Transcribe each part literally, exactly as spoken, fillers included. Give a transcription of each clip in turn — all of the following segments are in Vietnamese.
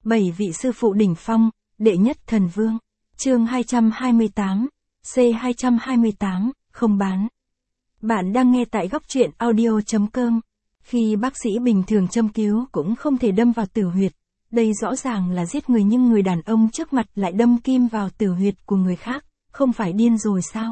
Bảy vị sư phụ đỉnh phong, đệ nhất thần vương. Chương hai trăm hai mươi tám, C hai trăm hai mươi tám, không bán. Bạn đang nghe tại góc truyện audio.com. Khi bác sĩ bình thường châm cứu cũng không thể đâm vào tử huyệt. Đây rõ ràng là giết người, nhưng người đàn ông trước mặt lại đâm kim vào tử huyệt của người khác, không phải điên rồi sao?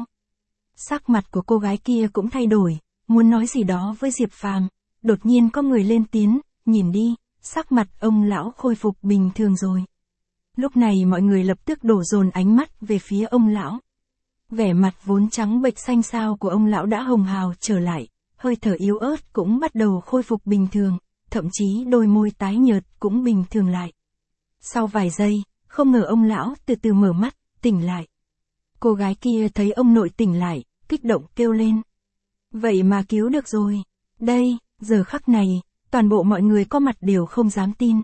Sắc mặt của cô gái kia cũng thay đổi, muốn nói gì đó với Diệp Phàm. Đột nhiên có người lên tiếng, nhìn đi, sắc mặt ông lão khôi phục bình thường rồi. Lúc này mọi người lập tức đổ dồn ánh mắt về phía ông lão. Vẻ mặt vốn trắng bệch xanh xao của ông lão đã hồng hào trở lại, hơi thở yếu ớt cũng bắt đầu khôi phục bình thường, thậm chí đôi môi tái nhợt cũng bình thường lại. Sau vài giây, không ngờ ông lão từ từ mở mắt, tỉnh lại. Cô gái kia thấy ông nội tỉnh lại, kích động kêu lên. Vậy mà cứu được rồi. Đây, giờ khắc này, toàn bộ mọi người có mặt đều không dám tin.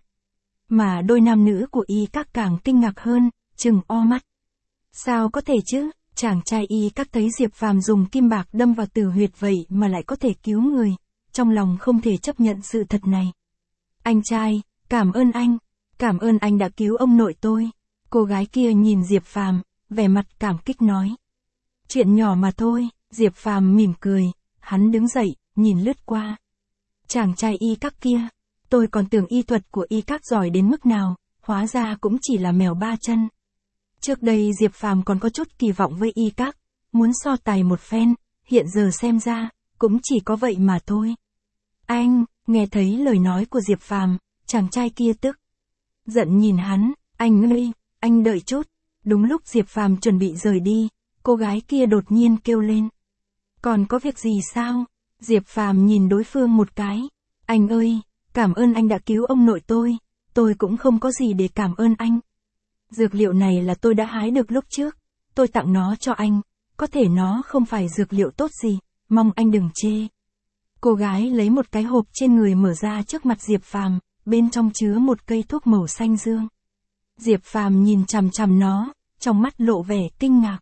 Mà đôi nam nữ của y các càng kinh ngạc hơn, trừng o mắt. Sao có thể chứ, chàng trai y các thấy Diệp Phàm dùng kim bạc đâm vào tử huyệt vậy mà lại có thể cứu người, trong lòng không thể chấp nhận sự thật này. Anh trai, cảm ơn anh, cảm ơn anh đã cứu ông nội tôi. Cô gái kia nhìn Diệp Phàm, vẻ mặt cảm kích nói. Chuyện nhỏ mà thôi, Diệp Phàm mỉm cười, hắn đứng dậy, nhìn lướt qua. Chàng trai y các kia, tôi còn tưởng y thuật của y các giỏi đến mức nào, hóa ra cũng chỉ là mèo ba chân. Trước đây Diệp Phàm còn có chút kỳ vọng với y các, muốn so tài một phen, hiện giờ xem ra, cũng chỉ có vậy mà thôi. Anh, nghe thấy lời nói của Diệp Phàm, chàng trai kia tức giận nhìn hắn, anh ơi, anh đợi chút. Đúng lúc Diệp Phàm chuẩn bị rời đi, cô gái kia đột nhiên kêu lên. Còn có việc gì sao? Diệp Phàm nhìn đối phương một cái. Anh ơi, cảm ơn anh đã cứu ông nội tôi, tôi cũng không có gì để cảm ơn anh. Dược liệu này là tôi đã hái được lúc trước, tôi tặng nó cho anh, có thể nó không phải dược liệu tốt gì, mong anh đừng chê. Cô gái lấy một cái hộp trên người mở ra trước mặt Diệp Phàm, bên trong chứa một cây thuốc màu xanh dương. Diệp Phàm nhìn chằm chằm nó, trong mắt lộ vẻ kinh ngạc.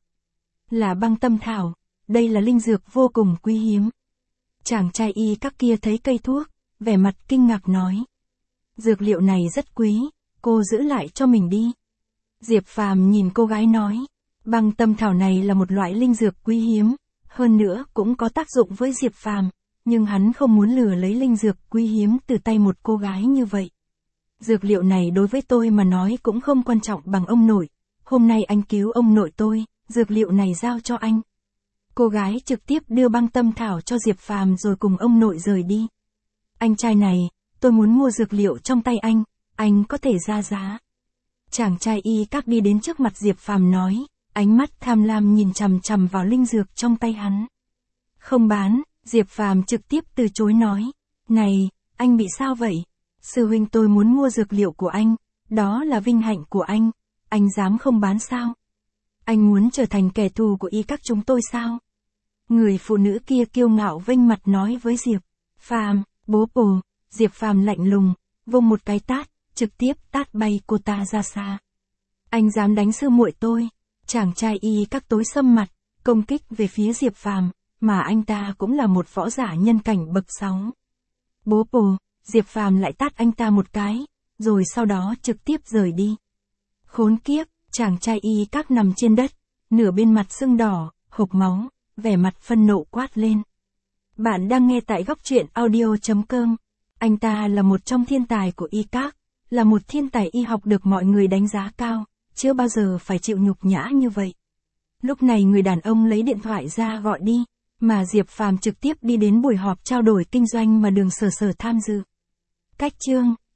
Là băng tâm thảo, đây là linh dược vô cùng quý hiếm. Chàng trai y các kia thấy cây thuốc, vẻ mặt kinh ngạc nói. Dược liệu này rất quý, cô giữ lại cho mình đi. Diệp Phàm nhìn cô gái nói. Băng tâm thảo này là một loại linh dược quý hiếm, hơn nữa cũng có tác dụng với Diệp Phàm, nhưng hắn không muốn lừa lấy linh dược quý hiếm từ tay một cô gái như vậy. Dược liệu này đối với tôi mà nói cũng không quan trọng bằng ông nội. Hôm nay anh cứu ông nội tôi, dược liệu này giao cho anh. Cô gái trực tiếp đưa băng tâm thảo cho Diệp Phàm rồi cùng ông nội rời đi. Anh trai này, tôi muốn mua dược liệu trong tay anh, anh có thể ra giá. Chàng trai y các đi đến trước mặt Diệp Phàm nói, ánh mắt tham lam nhìn chằm chằm vào linh dược trong tay hắn. Không bán, Diệp Phàm trực tiếp từ chối nói. Này, anh bị sao vậy? Sư huynh tôi muốn mua dược liệu của anh, đó là vinh hạnh của anh, anh dám không bán sao? Anh muốn trở thành kẻ thù của y các chúng tôi sao? Người phụ nữ kia kiêu ngạo vênh mặt nói với Diệp Phàm, bố bồ. Diệp Phàm lạnh lùng, vung một cái tát, trực tiếp tát bay cô ta ra xa. Anh dám đánh sư muội tôi? Chàng trai y các tối sầm mặt, công kích về phía Diệp Phàm, mà anh ta cũng là một võ giả nhân cảnh bậc sáu. Bố bồ. Diệp Phàm lại tát anh ta một cái, rồi sau đó trực tiếp rời đi. Khốn kiếp, chàng trai y các nằm trên đất, nửa bên mặt sưng đỏ, hộc máu, vẻ mặt phân nộ quát lên. Bạn đang nghe tại góc truyện audio.com. Anh ta là một trong thiên tài của y các, là một thiên tài y học được mọi người đánh giá cao, chưa bao giờ phải chịu nhục nhã như vậy. Lúc này người đàn ông lấy điện thoại ra gọi đi, mà Diệp Phàm trực tiếp đi đến buổi họp trao đổi kinh doanh mà Đường Sở Sở tham dự. Cách chương